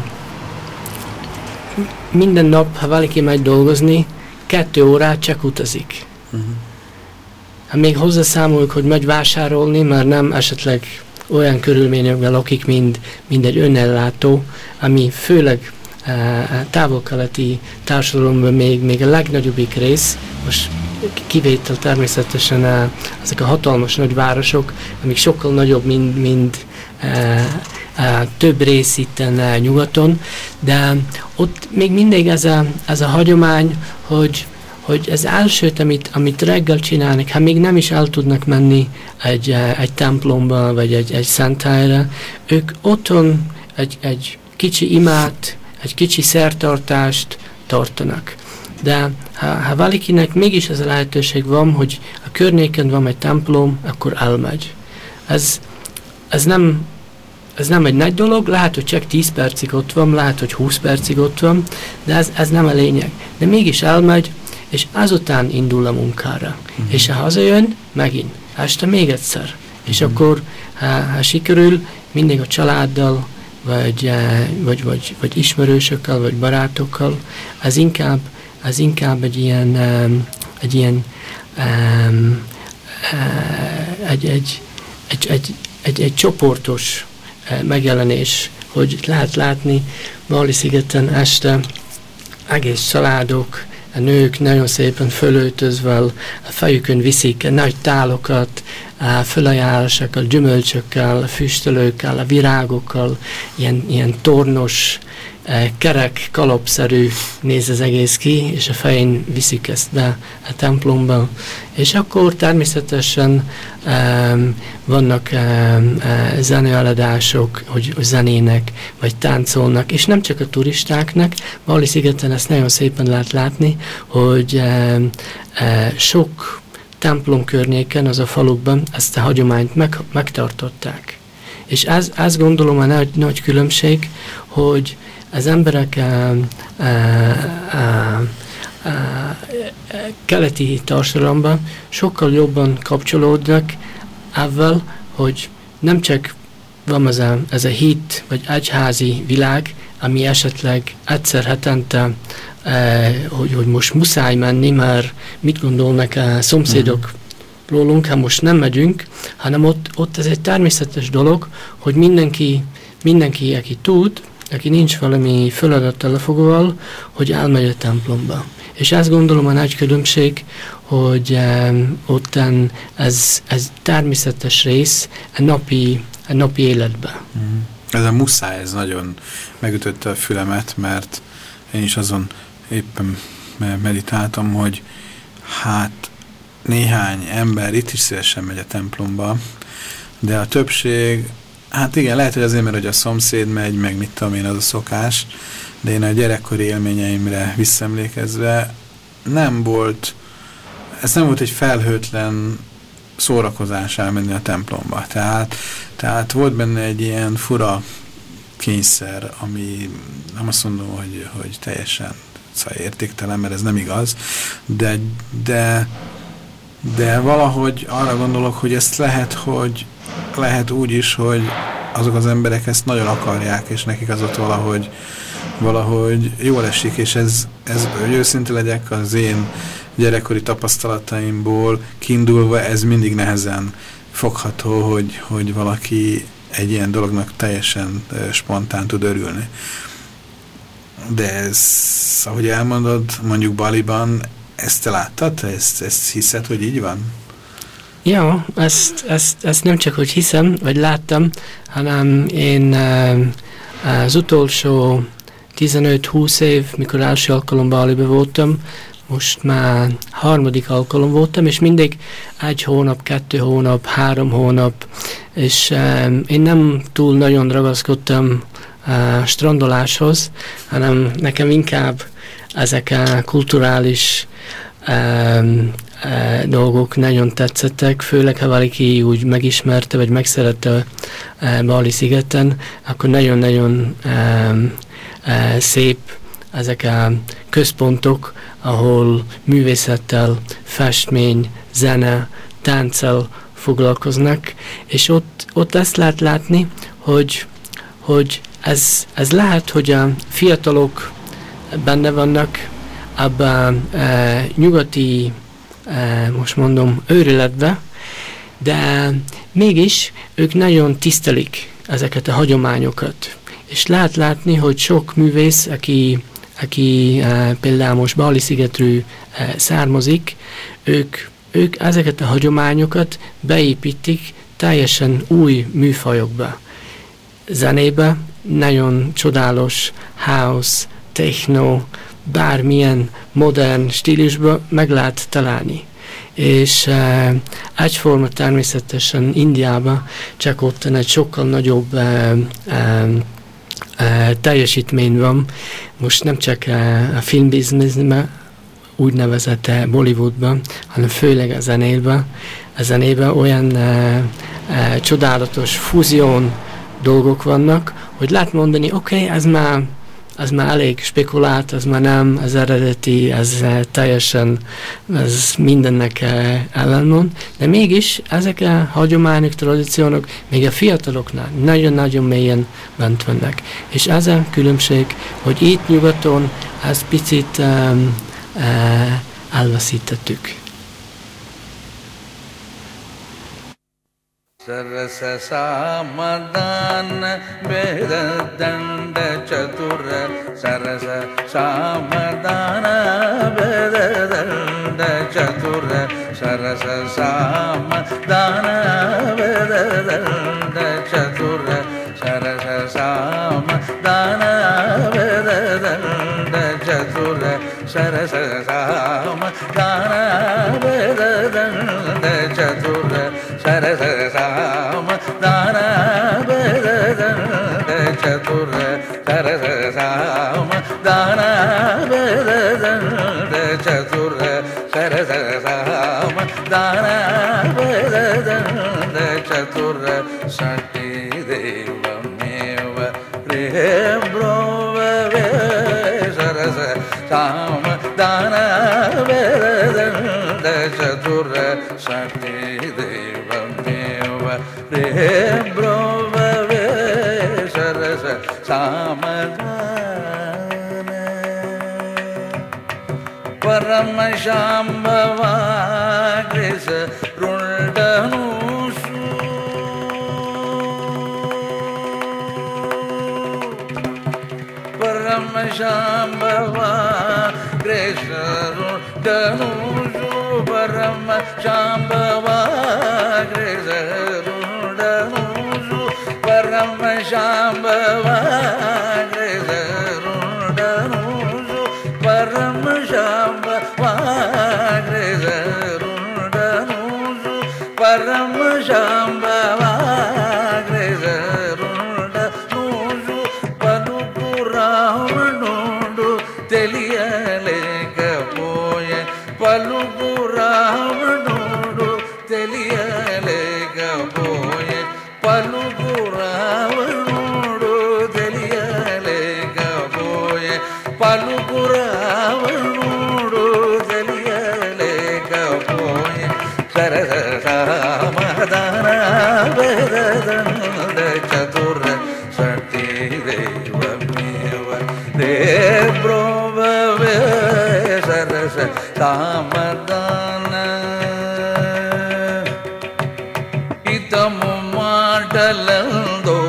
minden nap, ha valaki megy dolgozni, 2 órát csak utazik. Még hozzászámoljuk, hogy megy vásárolni, mert nem esetleg olyan körülményekben lakik, mint egy önellátó, ami főleg távol-keleti társadalomban még a legnagyobbik rész, most kivétel természetesen ezek a hatalmas nagyvárosok, amik sokkal nagyobb, mint több rész itten nyugaton, de ott még mindig ez a hagyomány, hogy az elsőt, amit reggel csinálnak, ha még nem is el tudnak menni egy templomba, vagy egy szent helyre, ők otthon egy kicsi imát, egy kicsi szertartást tartanak. De ha valakinek mégis ez a lehetőség van, hogy a környéken van egy templom, akkor elmegy. Ez nem egy nagy dolog, lehet, hogy csak 10 percig ott van, lehet, hogy 20 percig ott van, de ez nem a lényeg. De mégis elmegy, és azután indul a munkára. És ha hazajön, megint, este még egyszer. És akkor, ha sikerül, mindig a családdal, vagy ismerősökkel, vagy barátokkal, az inkább egy csoportos megjelenés, hogy lehet látni Bali-szigeten este egész családok, a nők nagyon szépen fölöltözve, a fejükön viszik a nagy tálokat, a fölajánlásokkal, gyümölcsökkel, a füstölőkkel, a virágokkal, ilyen tornos, kerek, kalapszerű néz az egész ki, és a fején viszik ezt be a templomba. És akkor természetesen vannak zeneeladások, hogy zenének, vagy táncolnak, és nem csak a turistáknak. Bali-szigeten ezt nagyon szépen lehet látni, hogy sok templom környéken, az a falukban ezt a hagyományt megtartották. És ez gondolom a nagy különbség, hogy az emberek keleti társadalomban sokkal jobban kapcsolódnak avval, hogy nem csak van ez a hit vagy egyházi világ, ami esetleg egyszer hetente, hogy most muszáj menni, mert mit gondolnak a szomszédok rólunk, ha most nem megyünk, hanem ott ez egy természetes dolog, hogy mindenki, aki tud, aki nincs valami feladattal lefogóval, hogy elmegy a templomba. És ezt gondolom a nagy különbség, hogy ottan ez természetes rész a napi életben. Ez a muszáj, ez nagyon megütötte a fülemet, mert én is azon éppen meditáltam, hogy hát néhány ember itt is szívesen megy a templomba, de a többség, hát igen, lehet, hogy azért, mert hogy a szomszéd megy, meg mit tudom én, az a szokás, de én a gyerekkori élményeimre visszaemlékezve ez nem volt egy felhőtlen szórakozás elmenni a templomba. Tehát volt benne egy ilyen fura kényszer, ami nem azt mondom, hogy teljesen értéktelen, mert ez nem igaz, de valahogy arra gondolok, hogy ezt lehet úgy is, hogy azok az emberek ezt nagyon akarják, és nekik az ott valahogy jól esik, és ez hogy őszinte legyek, az én gyerekkori tapasztalataimból kiindulva ez mindig nehezen fogható, hogy valaki egy ilyen dolognak teljesen spontán tud örülni. De ez, ahogy elmondod, mondjuk Baliban, ezt te láttad? Ezt hiszed, hogy így van? Ja, ezt nem csak, hogy hiszem, vagy láttam, hanem én az utolsó 15-20 év, mikor első alkalommal Baliba voltam, most már 3. alkalom voltam, és mindig 1 hónap, 2 hónap, 3 hónap, és én nem túl nagyon ragaszkodtam strandoláshoz, hanem nekem inkább ezek a kulturális dolgok nagyon tetszettek, főleg ha valaki úgy megismerte, vagy megszerette Bali-szigeten, akkor nagyon-nagyon szép ezek a központok, ahol művészettel, festmény, zene, tánccal foglalkoznak, és ott ezt lehet látni, hogy ez lehet, hogy a fiatalok benne vannak abban nyugati, most mondom, őrületbe, de mégis ők nagyon tisztelik ezeket a hagyományokat. És lehet látni, hogy sok művész, aki például most Bali-szigetről származik, ők ezeket a hagyományokat beépítik teljesen új műfajokba. Zenébe nagyon csodálos house, techno, bármilyen modern stílusban meg lehet találni. És egyforma természetesen Indiában, csak ott egy sokkal nagyobb teljesítmény van. Most nem csak a filmbizniszben, úgynevezett Bollywoodban, hanem főleg a zenében. A zenében olyan csodálatos fúzión dolgok vannak, hogy lehet mondani, oké, ez már elég spekulált, ez már nem az eredeti, ez teljesen, ez mindennek ellenmond, de mégis ezek a hagyományok, tradíciók még a fiataloknál nagyon-nagyon mélyen bent vannak. És ez a különbség, hogy itt nyugaton ezt picit elveszítettük. Sarasa samadana veda danda chatura sarasa samadana veda danda chatura sarasa samadana veda danda chatura sarasa samadana veda sarasa sama dana beda danda chatura sarasa sama dana beda danda chatura sarasa sama dana beda danda chatura sarasa sama dana beda danda chatura sati devameva Brove sarasa sama dana vedanda chatura shakti devameva brove sarasa sama dana paramashambhava grisa rundanu Shambhava Krishna Danuju Parama Shambhava Krishna Danuju Parama Shambhava Krishna Danuju Parama Shambhava Krishna Danuju Parama Shambhava Krishna తెలియలేకపోయే పలుకురావణుడు తెలియలేకపోయే పలుకురావణుడు తెలియలేకపోయే పలుకురావణుడు తెలియలేకపోయే సరసమదన వేదన చతుర సతి దేవమేవ బ్రోవే సరస సామదాన హితము మాటలందో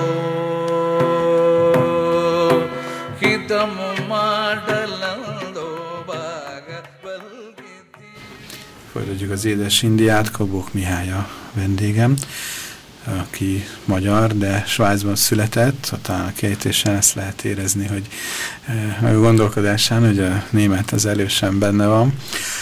హితము మాటలందో బాగా పల్కితి. Folytatjuk az Édes Indiát, Kabók Mihály a vendégem, aki magyar, de Svájcban született, talán a kiejtésen ezt lehet érezni, hogy meg a gondolkodásán, hogy a német az elősen benne van.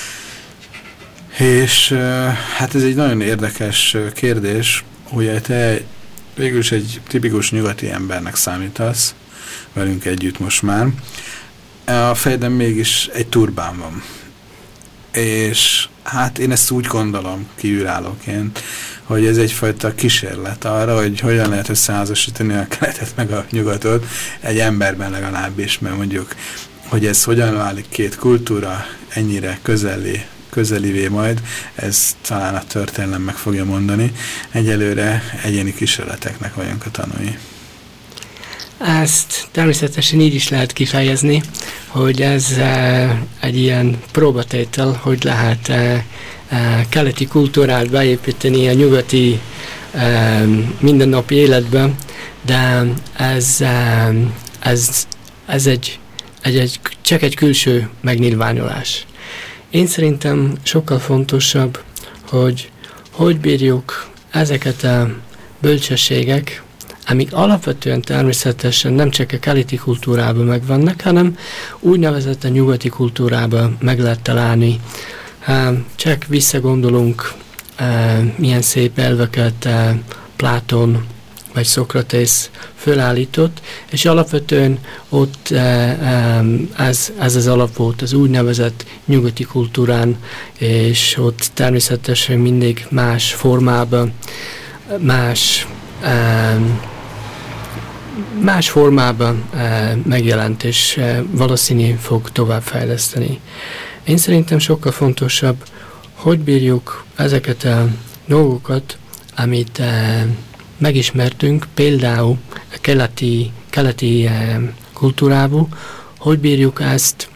És hát ez egy nagyon érdekes kérdés, hogy te végül is egy tipikus nyugati embernek számítasz, velünk együtt most már. A fejedben mégis egy turbán van. És hát én ezt úgy gondolom kívülállóként, hogy ez egyfajta kísérlet arra, hogy hogyan lehet összeházasítani a keletet meg a nyugatot egy emberben legalábbis, mert mondjuk, hogy ez hogyan válik két kultúra ennyire közelivé majd, ez talán a történelem meg fogja mondani. Egyelőre egyéni kísérleteknek vagyunk a tanúi. Ezt természetesen így is lehet kifejezni, hogy ez egy ilyen próbatétel, hogy lehet keleti kultúrát beépíteni a nyugati mindennapi életbe, de ez csak egy külső megnyilvánulás. Én szerintem sokkal fontosabb, hogy bírjuk ezeket a bölcsességek, amik alapvetően természetesen nem csak a keleti kultúrában megvannak, hanem úgynevezett a nyugati kultúrában meg lehet találni. Csak visszagondolunk, milyen szép elveket Platon vagy Szokratész fölállított, és alapvetően ott ez az alap volt az úgynevezett nyugati kultúrán, és ott természetesen mindig más formában, más formában megjelent, és valószínű fog továbbfejleszteni. Én szerintem sokkal fontosabb, hogy bírjuk ezeket a dolgokat, amit megismertünk, például a keleti kultúrából, hogy bírjuk ezt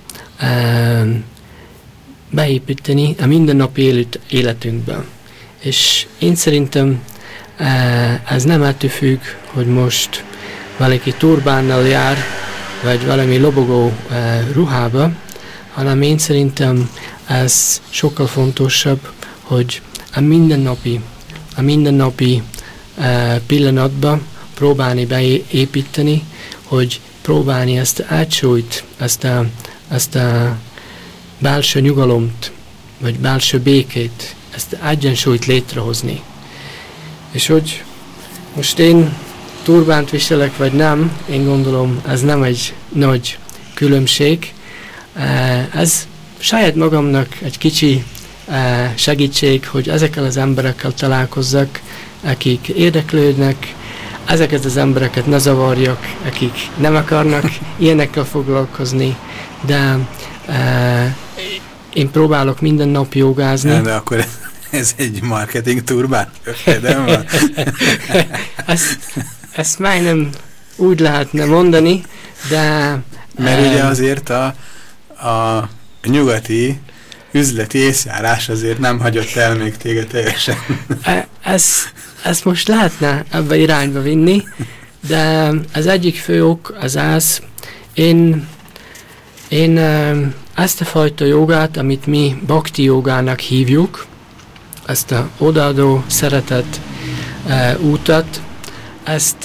beépíteni a mindennapi életünkben. És én szerintem ez nem attól függ, hogy most valaki turbánnal jár, vagy valami lobogó ruhába, hanem én szerintem ez sokkal fontosabb, hogy a mindennapi pillanatban próbálni beépíteni, hogy próbálni ezt a átsúlyt, ezt a belső nyugalomt, vagy belső békét, ezt egyensúlyt létrehozni. És hogy most én turbánt viselek, vagy nem, én gondolom, ez nem egy nagy különbség. Ez saját magamnak egy kicsi segítség, hogy ezekkel az emberekkel találkozzak, akik érdeklődnek, ezeket az embereket ne zavarjak, akik nem akarnak ilyenekkel foglalkozni, de én próbálok minden nap jogázni. De akkor ez egy marketing turbán? Ezt majdnem úgy lehetne mondani, de... Mert ugye azért a nyugati üzleti észjárás azért nem hagyott el még téged teljesen. Ezt most lehetne ebbe irányba vinni, de az egyik fő ok az, én ezt a fajta jogát, amit mi bhakti jogának hívjuk, ezt a odaadó szeretet útat, ezt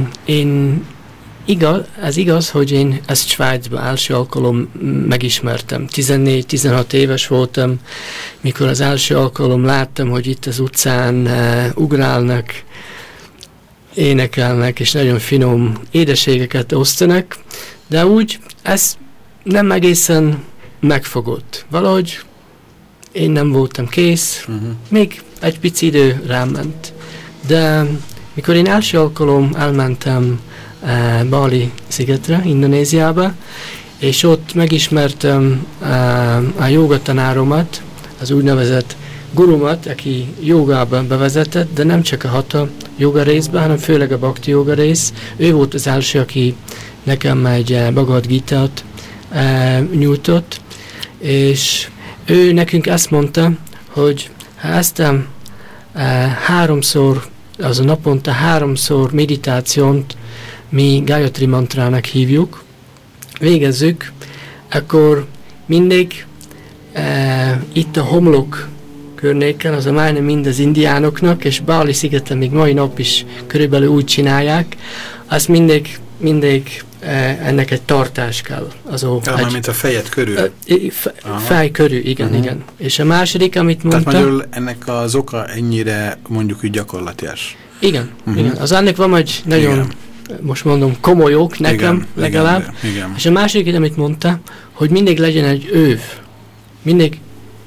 ez igaz, hogy én ezt Svájcban első alkalom megismertem. 14-16 éves voltam, mikor az első alkalom láttam, hogy itt az utcán ugrálnak, énekelnek, és nagyon finom édességeket osztanak, de úgy ez nem egészen megfogott. Valahogy én nem voltam kész, még egy pici idő rám ment. De mikor én első alkalom elmentem Bali szigetre, Indonéziába, és ott megismertem a jogatanáromat, az úgynevezett gurumat, aki jogában bevezetett, de nem csak a hatha joga részben, hanem főleg a bhakti joga rész. Ő volt az első, aki nekem egy Bhagavad Gitát nyújtott, és ő nekünk ezt mondta, hogy ha ezt háromszor, az a naponta 3-szor meditációt mi Gayatri mantrának hívjuk, végezzük, akkor mindig itt a homlok környéken, az a majdnem mind az indiánoknak, és Bali szigeten még mai nap is körülbelül úgy csinálják, azt mindig ennek egy tartás kell. Mint a fejed körül. Fej körül, igen. És a második, amit mondta... Tehát magyarul ennek az oka ennyire mondjuk úgy gyakorlatias. Igen. Az ennek van egy nagyon, most mondom, komoly ok nekem legalább. Igen. És a második, amit mondta, hogy mindig legyen egy öv. Mindig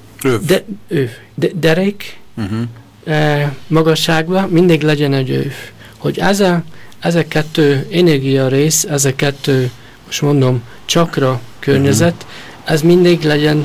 derék magasságban mindig legyen egy öv. Hogy ez a kettő energia rész, ez a kettő, most mondom, csakra környezet, ez mindig legyen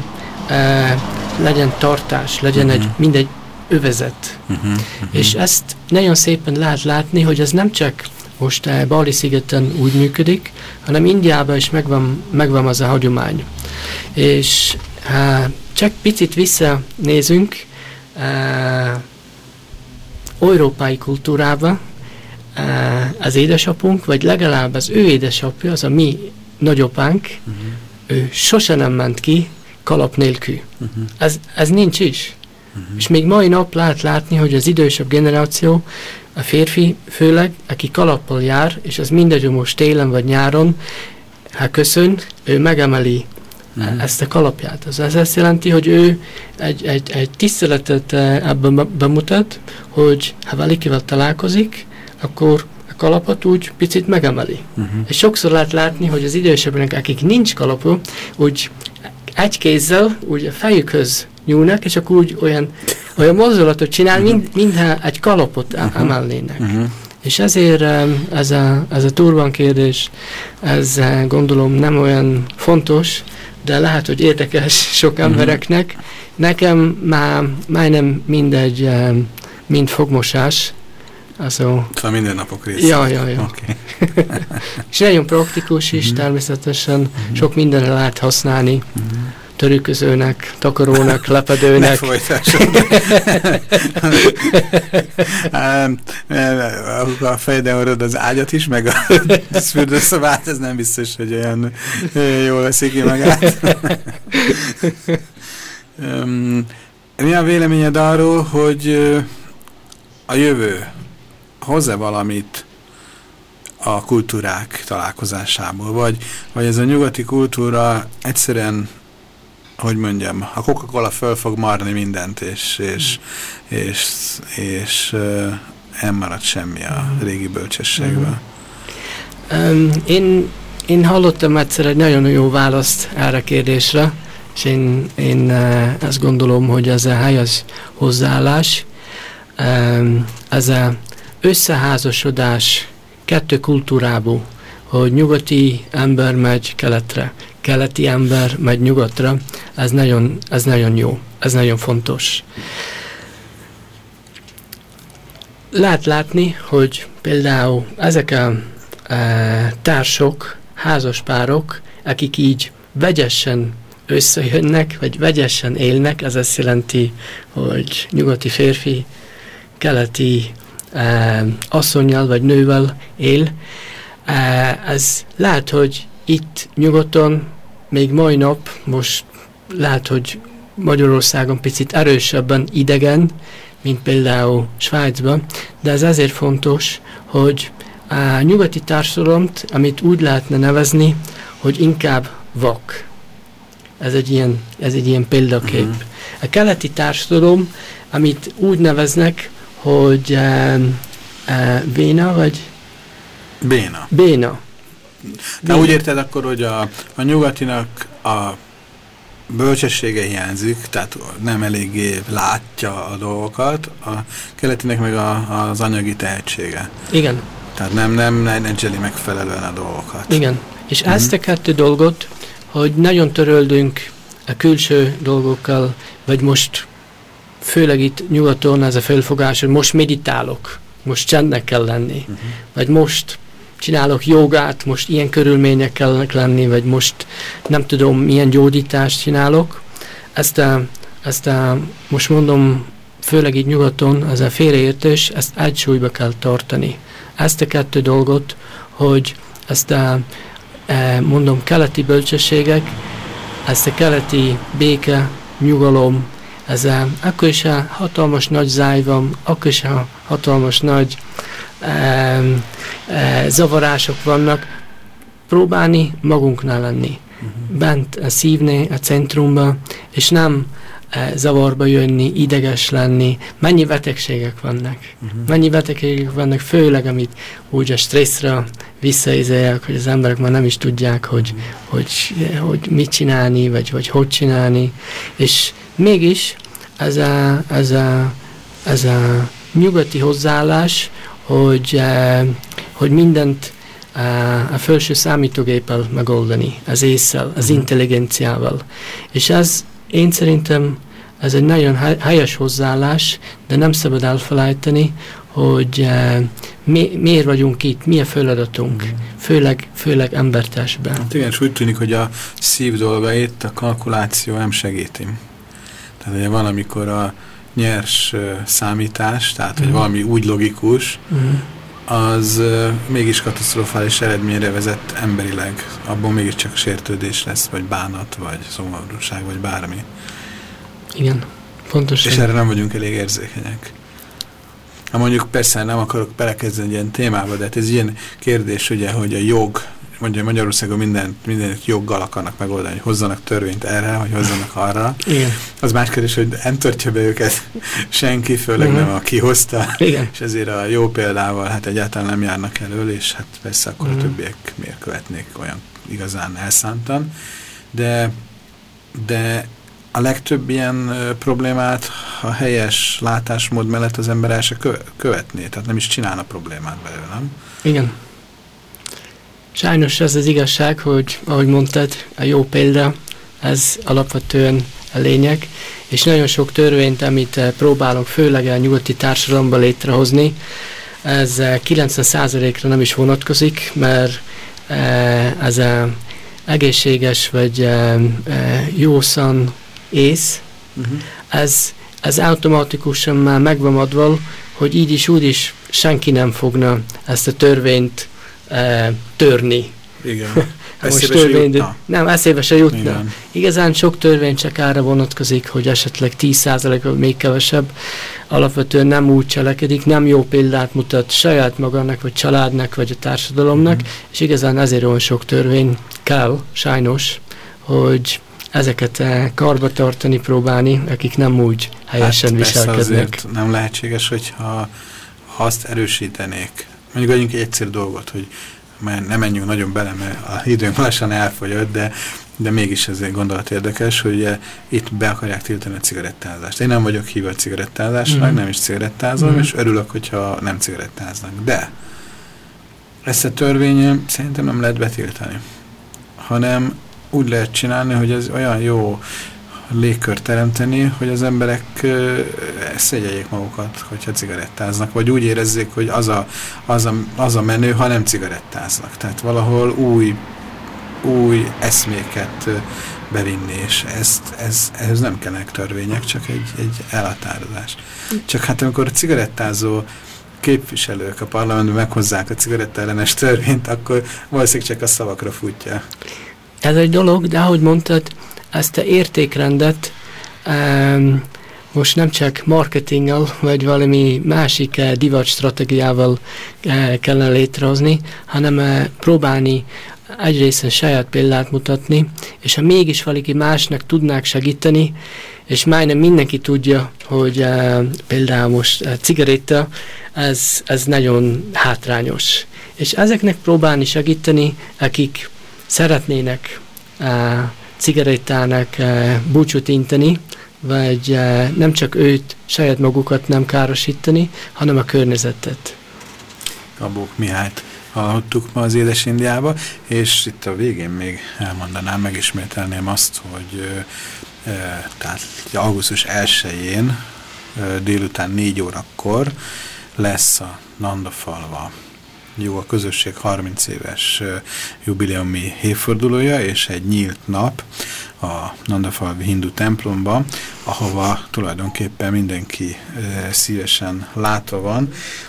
tartás, legyen mindegy övezet. És ezt nagyon szépen lehet látni, hogy ez nem csak most Bali szigeten úgy működik, hanem Indiában is megvan az a hagyomány. És csak picit visszanézünk európai kultúrába, az édesapunk, vagy legalább az ő édesapja, az a mi nagyapánk, ő sose nem ment ki kalap nélkül. Ez nincs is. És még mai nap lehet látni, hogy az idősebb generáció, a férfi főleg, aki kalappal jár, és az mindegy, hogy most télen vagy nyáron, ha köszön, ő megemeli ezt a kalapját. Ez azt jelenti, hogy ő egy tiszteletet ebben bemutat, hogy ha valakivel találkozik, akkor a kalapot úgy picit megemeli. És sokszor lehet látni, hogy az idősebbek, akik nincs kalapú, úgy egy kézzel úgy a fejükhöz nyúlnak, és akkor úgy olyan mozdulatot csinál, mintha egy kalapot emelnének. És ezért ez a turban kérdés, ez gondolom nem olyan fontos, de lehet, hogy érdekes sok embereknek. Nekem már majdnem mindegy, mind fogmosás. Szóval mindennapok része. Ja. Okay. És nagyon praktikus is, természetesen. Sok mindenre lehet használni. Törőközőnek, takarónak, lepedőnek. Ne folytassad. A fejeden orrod az ágyat is, meg a fürdőszobát, ez nem biztos, hogy olyan jól veszik ki magát. Mi a véleményed arról, hogy a jövő hoz-e valamit a kultúrák találkozásából, vagy ez a nyugati kultúra egyszerűen hogy mondjam, a Coca-Cola föl fog marni mindent, és nem marad semmi a régi bölcsességből. Én hallottam egyszer egy nagyon jó választ erre a kérdésre, és én azt gondolom, hogy ez a helyes hozzáállás, ez a összeházasodás kettő kultúrából, hogy nyugati ember megy keletre, keleti ember megy nyugatra, ez nagyon jó, ez nagyon fontos. Lehet látni, hogy például ezek a társok, házaspárok, akik így vegyesen összejönnek, vagy vegyesen élnek, ez azt jelenti, hogy nyugati férfi, keleti asszonnyal vagy nővel él. Ez lehet, hogy itt nyugaton, még mai nap, most lehet, hogy Magyarországon picit erősebben idegen, mint például Svájcban, de ez azért fontos, hogy a nyugati társadalmat, amit úgy lehetne nevezni, hogy inkább vak. Ez egy ilyen példakép. A keleti társadalom, amit úgy neveznek, hogy béna, vagy? Béna. De úgy érted akkor, hogy a nyugatinak a bölcsessége hiányzik, tehát nem eléggé látja a dolgokat, a keletinek meg az anyagi tehetsége. Igen. Tehát nem menedzseli megfelelően a dolgokat. Igen. És ezt a kettő dolgot, hogy nagyon törődünk a külső dolgokkal, vagy most főleg itt nyugaton ez a felfogás, hogy most meditálok, most csendnek kell lenni, vagy most csinálok jogát, most ilyen körülmények kellene lenni, vagy most nem tudom, milyen gyógyítást csinálok. Ezt most mondom, főleg itt nyugaton, ez a félreértés, ezt egysúlyba kell tartani. Ezt a kettő dolgot, hogy ezt a mondom, keleti bölcsességek, ezt a keleti béke, nyugalom, akkor is a hatalmas nagy záj van, akkor is a hatalmas nagy zavarások vannak, próbálni magunknál lenni. Bent a szívnél, a centrumban, és nem zavarba jönni, ideges lenni. Mennyi betegségek vannak? Mennyi betegségek vannak, főleg, amit úgy a stresszre visszaézeljek, hogy az emberek már nem is tudják, hogy mit csinálni, vagy hogy csinálni. És mégis ez a nyugati hozzáállás, hogy mindent a felső számítógéppel megoldani, az ésszel, az intelligenciával. És ez, én szerintem, ez egy nagyon helyes hozzáállás, de nem szabad elfelejteni, hogy miért vagyunk itt, mi a feladatunk, főleg embertársaban. Hát igen, és úgy tűnik, hogy a szív dolgait a kalkuláció nem segíti. Tehát ugye van, amikor a nyers számítás, tehát hogy valami úgy logikus, az mégis katasztrofális eredményre vezet emberileg. Abban mégiscsak sértődés lesz, vagy bánat, vagy szomorúság, vagy bármi. Igen, pontosan. És erre nem vagyunk elég érzékenyek. Ha mondjuk persze nem akarok belekezdeni ilyen témába, de hát ez ilyen kérdés, ugye, hogy a jog, mondja Magyarországon mindent joggal akarnak megoldani, hogy hozzanak törvényt erre, vagy hozzanak arra. Igen. Az más kérdés, hogy nem tartja be őket senki, főleg nem aki hozta. Igen. És ezért a jó példával hát egyáltalán nem járnak elől, és hát persze akkor a többiek miért követnék olyan igazán elszántan. De a legtöbb ilyen problémát a helyes látásmód mellett az ember el se követné, tehát nem is csinálna problémát belőle, nem? Igen. Sajnos ez az igazság, hogy ahogy mondtad, a jó példa, ez alapvetően a lényeg, és nagyon sok törvényt, amit próbálunk főleg a nyugati társadalomban létrehozni, ez 90%-ra nem is vonatkozik, mert ez egészséges vagy jószan ész, ez automatikusan már megvan adva, hogy így is úgy is senki nem fogna ezt a törvényt törni. Igen. Eszébe se jutna. Nem, eszébe se jutna. Igen. Igazán sok törvény csak arra vonatkozik, hogy esetleg 10% vagy még kevesebb alapvetően nem úgy cselekedik, nem jó példát mutat saját magának, vagy családnak, vagy a társadalomnak, és igazán ezért olyan sok törvény kell, sajnos, hogy ezeket karba tartani, próbálni, akik nem úgy helyesen viselkednek. Azért nem lehetséges, hogyha azt erősítenék. Mondjuk adjunk egy egyszerű dolgot, hogy nem menjünk nagyon bele, mert a időnk lassan elfogyott, de mégis ez egy gondolat érdekes, hogy itt be akarják tiltani a cigarettázást. Én nem vagyok hívva a cigarettázásnak, nem is cigarettázom, és örülök, hogyha nem cigarettáznak. De ezt a törvényen szerintem nem lehet betiltani, hanem úgy lehet csinálni, hogy ez olyan jó légkört teremteni, hogy az emberek szégyeljék magukat, hogyha cigarettáznak, vagy úgy érezzék, hogy az a menő, ha nem cigarettáznak. Tehát valahol új eszméket bevinni, és ehhez nem kellenek törvények, csak egy elhatározás. Csak hát amikor a cigarettázó képviselők a parlamentben meghozzák a cigarettaellenes törvényt, akkor valószínűleg csak a szavakra futja. Ez egy dolog, de ahogy mondtad, ezt a értékrendet most nem csak marketinggel, vagy valami másik divat stratégiával kellene létrehozni, hanem próbálni egyrészt saját példát mutatni, és ha mégis valaki másnak tudnák segíteni, és majdnem mindenki tudja, hogy például most cigaretta, ez nagyon hátrányos. És ezeknek próbálni segíteni, akik szeretnének cigarettának búcsút inteni, vagy nem csak őt, saját magukat nem károsítani, hanem a környezetet. Kabók Mihályt hallottuk ma az Édes Indiába, és itt a végén még elmondanám, megismételném azt, hogy tehát augusztus 1-én délután 4 órakor lesz a Nandafalva Jóga Közösség 30 éves jubileumi évfordulója, és egy nyílt nap a Nandafalvi hindu templomba, ahova tulajdonképpen mindenki szívesen látva van,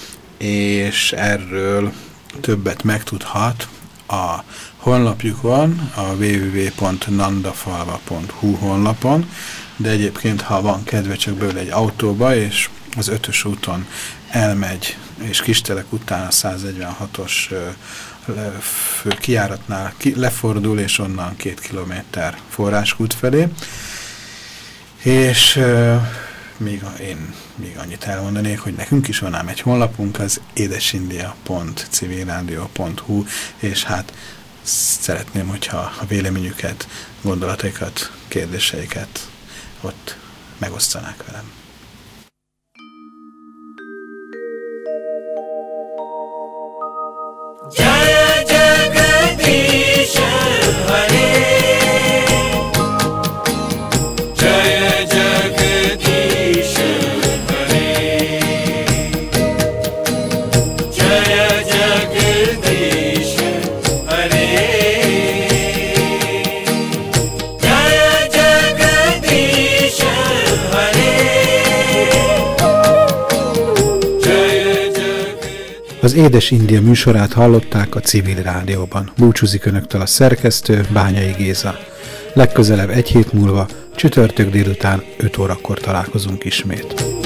és erről többet megtudhat a honlapjukon, a www.nandafalva.hu honlapon, de egyébként, ha van kedve, csak beül egy autóba, és az 5-ös úton elmegy, és Kistelek után a 146-os kijáratnál lefordul, és onnan 2 kilométer forráskút felé. És én még annyit elmondanék, hogy nekünk is van ám egy honlapunk, az edesindia.civilradio.hu, és hát szeretném, hogyha a véleményüket, gondolataikat, kérdéseiket ott megosztanák velem. Jaya Jagadish Hare, Jaya Jagadish Hare, Jaya Jagadish Hare, Jaya Jagadish Hare, Jaya Jagadish. Az Édes India műsorát hallották a Civil Rádióban. Búcsúzik önöktől a szerkesztő, Bányai Géza. Legközelebb egy hét múlva, csütörtök délután 5 órakor találkozunk ismét.